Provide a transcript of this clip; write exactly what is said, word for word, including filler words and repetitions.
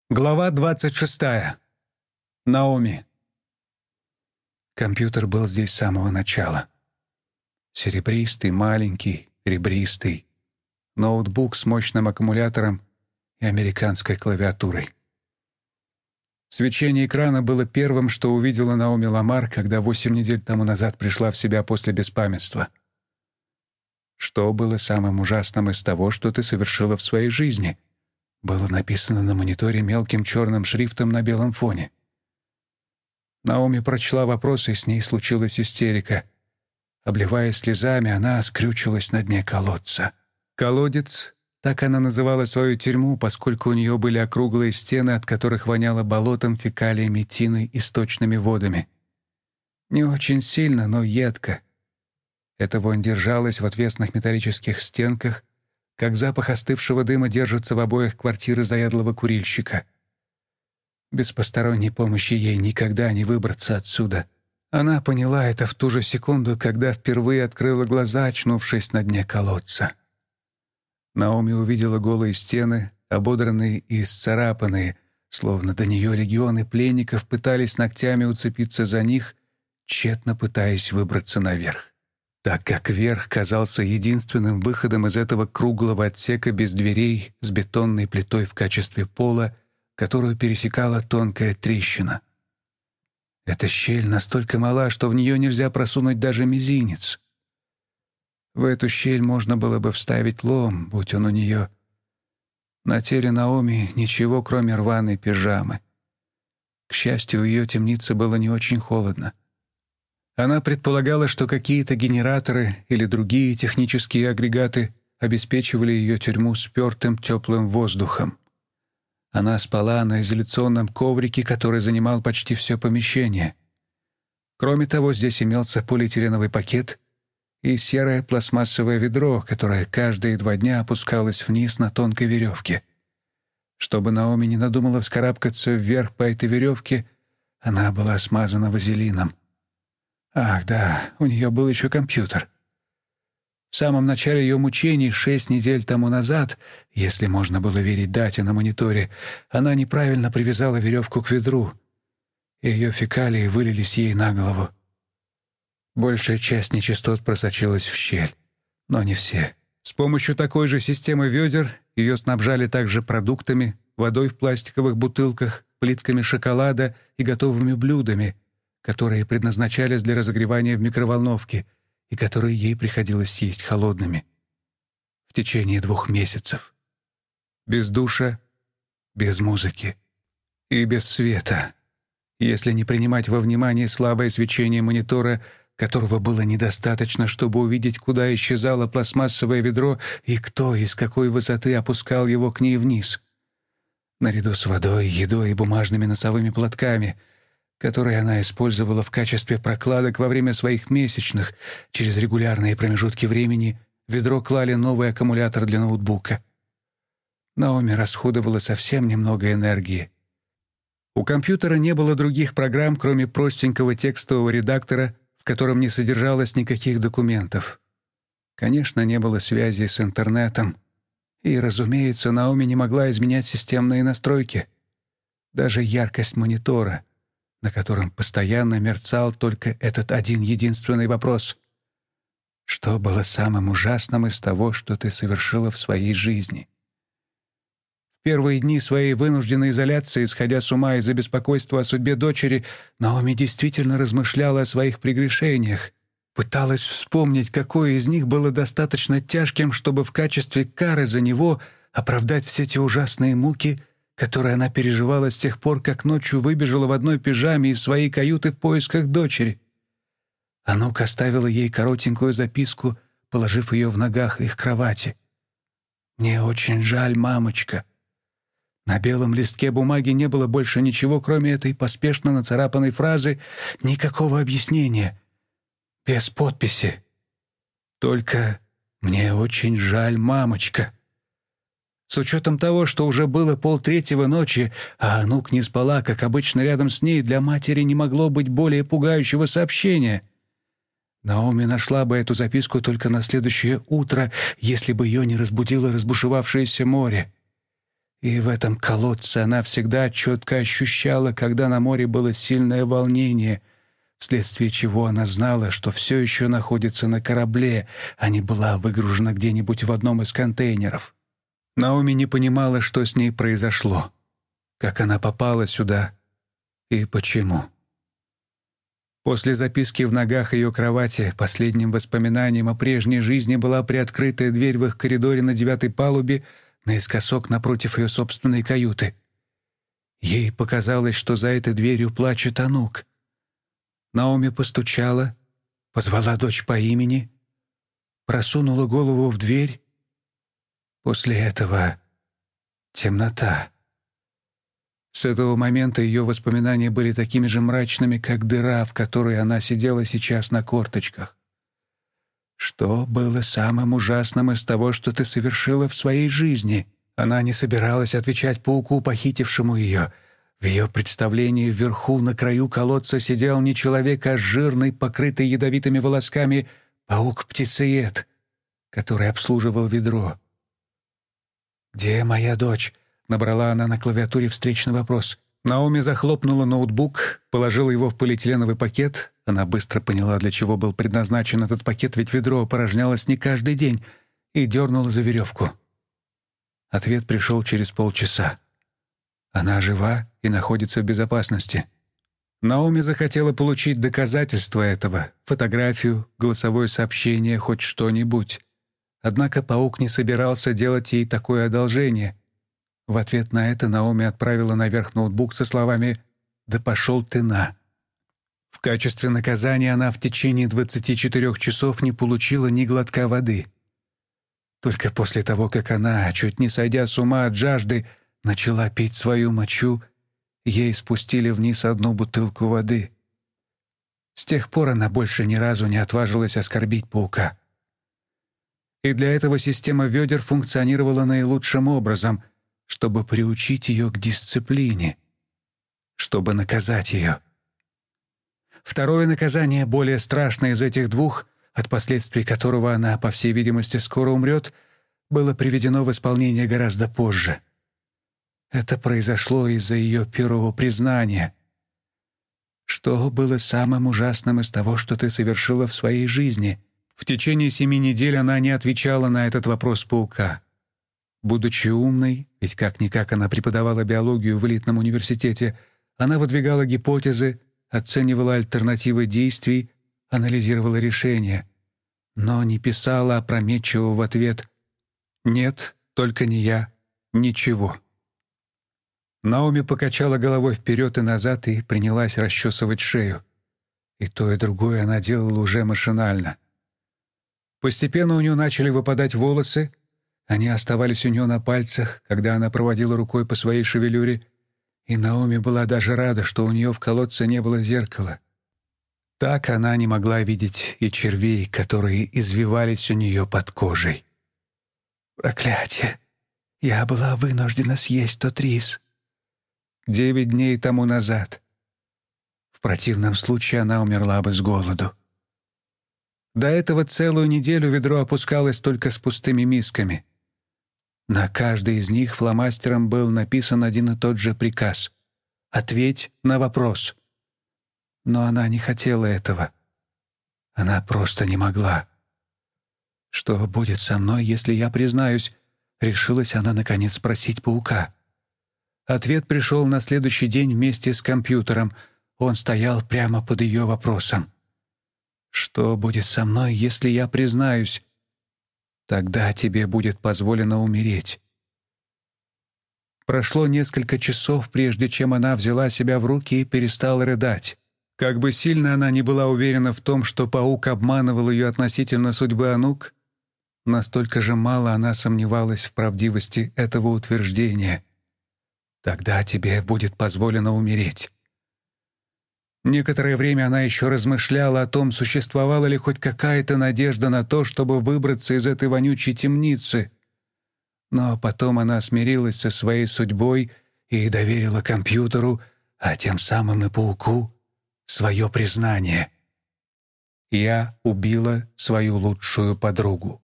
Глава двадцать шестая. Наоми. Компьютер был здесь с самого начала. Серебристый, маленький, ребристый. Ноутбук с мощным аккумулятором и американской клавиатурой. Свечение экрана было первым, что увидела Наоми Ламар, когда восемь недель тому назад пришла в себя после беспамятства. «Что было самым ужасным из того, что ты совершила в своей жизни?» было написано на мониторе мелким черным шрифтом на белом фоне. Наоми прочла вопрос, и с ней случилась истерика. Обливаясь слезами, она скрючилась на дне колодца. Колодец — так она называла свою тюрьму, поскольку у нее были округлые стены, от которых воняло болотом, фекалиями, тиной и сточными водами. Не очень сильно, но едко. Эта вонь держалась в отвесных металлических стенках, как запах остывшего дыма держится в обоях квартиры заядлого курильщика. Без посторонней помощи ей никогда не выбраться отсюда. Она поняла это в ту же секунду, когда впервые открыла глаза, очнувшись на дне колодца. Наоми увидела голые стены, ободранные и исцарапанные, словно до нее легионы пленников пытались ногтями уцепиться за них, тщетно пытаясь выбраться наверх. Так как верх казался единственным выходом из этого круглого отсека без дверей с бетонной плитой в качестве пола, которую пересекала тонкая трещина. Эта щель настолько мала, что в нее нельзя просунуть даже мизинец. В эту щель можно было бы вставить лом, будь он у нее. На теле Наоми ничего, кроме рваной пижамы. К счастью, у ее темницы было не очень холодно. Она предполагала, что какие-то генераторы или другие технические агрегаты обеспечивали ее тюрьму спертым теплым воздухом. Она спала на изоляционном коврике, который занимал почти все помещение. Кроме того, здесь имелся полиэтиленовый пакет и серое пластмассовое ведро, которое каждые два дня опускалось вниз на тонкой веревке. Чтобы Наоми не надумала вскарабкаться вверх по этой веревке, она была смазана вазелином. Ах, да, у нее был еще компьютер. В самом начале ее мучений, шесть недель тому назад, если можно было верить дате на мониторе, она неправильно привязала веревку к ведру, и ее фекалии вылились ей на голову. Большая часть нечистот просочилась в щель, но не все. С помощью такой же системы ведер ее снабжали также продуктами, водой в пластиковых бутылках, плитками шоколада и готовыми блюдами, которые предназначались для разогревания в микроволновке и которые ей приходилось есть холодными. В течение двух месяцев. Без душа, без музыки и без света, если не принимать во внимание слабое свечение монитора, которого было недостаточно, чтобы увидеть, куда исчезало пластмассовое ведро и кто и с какой высоты опускал его к ней вниз. Наряду с водой, едой и бумажными носовыми платками, которые она использовала в качестве прокладок во время своих месячных, через регулярные промежутки времени в ведро клали новый аккумулятор для ноутбука. Наоми расходовала совсем немного энергии. У компьютера не было других программ, кроме простенького текстового редактора, в котором не содержалось никаких документов. Конечно, не было связи с интернетом, и, разумеется, Наоми не могла изменять системные настройки. Даже яркость монитора, на котором постоянно мерцал только этот один единственный вопрос. Что было самым ужасным из того, что ты совершила в своей жизни? В первые дни своей вынужденной изоляции, исходя с ума из-за беспокойства о судьбе дочери, Наоми действительно размышляла о своих прегрешениях, пыталась вспомнить, какое из них было достаточно тяжким, чтобы в качестве кары за него оправдать все те ужасные муки, которые она переживала с тех пор, как ночью выбежала в одной пижаме из своей каюты в поисках дочери. Анук оставила ей коротенькую записку, положив ее в ногах их кровати. «Мне очень жаль, мамочка». На белом листке бумаги не было больше ничего, кроме этой поспешно нацарапанной фразы, никакого объяснения, без подписи. Только «мне очень жаль, мамочка». С учетом того, что уже было полтретьего ночи, а Анук не спала, как обычно, рядом с ней, для матери не могло быть более пугающего сообщения. Наоми нашла бы эту записку только на следующее утро, если бы ее не разбудило разбушевавшееся море. И в этом колодце она всегда четко ощущала, когда на море было сильное волнение, вследствие чего она знала, что все еще находится на корабле, а не была выгружена где-нибудь в одном из контейнеров. Наоми не понимала, что с ней произошло, как она попала сюда и почему. После записки в ногах ее кровати последним воспоминанием о прежней жизни была приоткрытая дверь в их коридоре на девятой палубе, наискосок напротив ее собственной каюты. Ей показалось, что за этой дверью плачет Анук. Наоми постучала, позвала дочь по имени, просунула голову в дверь. После этого темнота. С этого момента ее воспоминания были такими же мрачными, как дыра, в которой она сидела сейчас на корточках. Что было самым ужасным из того, что ты совершила в своей жизни? Она не собиралась отвечать пауку, похитившему ее. В ее представлении вверху, на краю колодца, сидел не человек, а жирный, покрытый ядовитыми волосками паук-птицеед, который обслуживал ведро. «Где моя дочь?» — набрала она на клавиатуре встречный вопрос. Наоми захлопнула ноутбук, положила его в полиэтиленовый пакет. Она быстро поняла, для чего был предназначен этот пакет, ведь ведро опорожнялось не каждый день, и дернула за веревку. Ответ пришел через полчаса. Она жива и находится в безопасности. Наоми захотела получить доказательства этого, фотографию, голосовое сообщение, хоть что-нибудь. Однако паук не собирался делать ей такое одолжение. В ответ на это Наоми отправила наверх ноутбук со словами «Да пошел ты на». В качестве наказания она в течение двадцати четырёх часов не получила ни глотка воды. Только после того, как она, чуть не сойдя с ума от жажды, начала пить свою мочу, ей спустили вниз одну бутылку воды. С тех пор она больше ни разу не отважилась оскорбить паука. И для этого система ведер функционировала наилучшим образом, чтобы приучить ее к дисциплине, чтобы наказать ее. Второе наказание, более страшное из этих двух, от последствий которого она, по всей видимости, скоро умрет, было приведено в исполнение гораздо позже. Это произошло из-за ее первого признания. Что было самым ужасным из того, что ты совершила в своей жизни? В течение семи недель она не отвечала на этот вопрос паука. Будучи умной, ведь как-никак она преподавала биологию в элитном университете, она выдвигала гипотезы, оценивала альтернативы действий, анализировала решения, но не писала опрометчиво в ответ «Нет, только не я, ничего». Наоми покачала головой вперед и назад и принялась расчесывать шею. И то, и другое она делала уже машинально. Постепенно у нее начали выпадать волосы, они оставались у нее на пальцах, когда она проводила рукой по своей шевелюре, и Наоми была даже рада, что у нее в колодце не было зеркала. Так она не могла видеть и червей, которые извивались у нее под кожей. «Проклятие! Я была вынуждена съесть тот рис. Девять дней тому назад. В противном случае она умерла бы с голоду. До этого целую неделю ведро опускалось только с пустыми мисками. На каждой из них фломастером был написан один и тот же приказ — «Ответь на вопрос». Но она не хотела этого. Она просто не могла. «Что будет со мной, если я признаюсь?» — решилась она, наконец, спросить паука. Ответ пришел на следующий день вместе с компьютером. Он стоял прямо под ее вопросом. «Что будет со мной, если я признаюсь?» «Тогда тебе будет позволено умереть». Прошло несколько часов, прежде чем она взяла себя в руки и перестала рыдать. Как бы сильно она ни была уверена в том, что паук обманывал ее относительно судьбы Анук, настолько же мало она сомневалась в правдивости этого утверждения. «Тогда тебе будет позволено умереть». Некоторое время она еще размышляла о том, существовала ли хоть какая-то надежда на то, чтобы выбраться из этой вонючей темницы. Но потом она смирилась со своей судьбой и доверила компьютеру, а тем самым и пауку, свое признание. «Я убила свою лучшую подругу».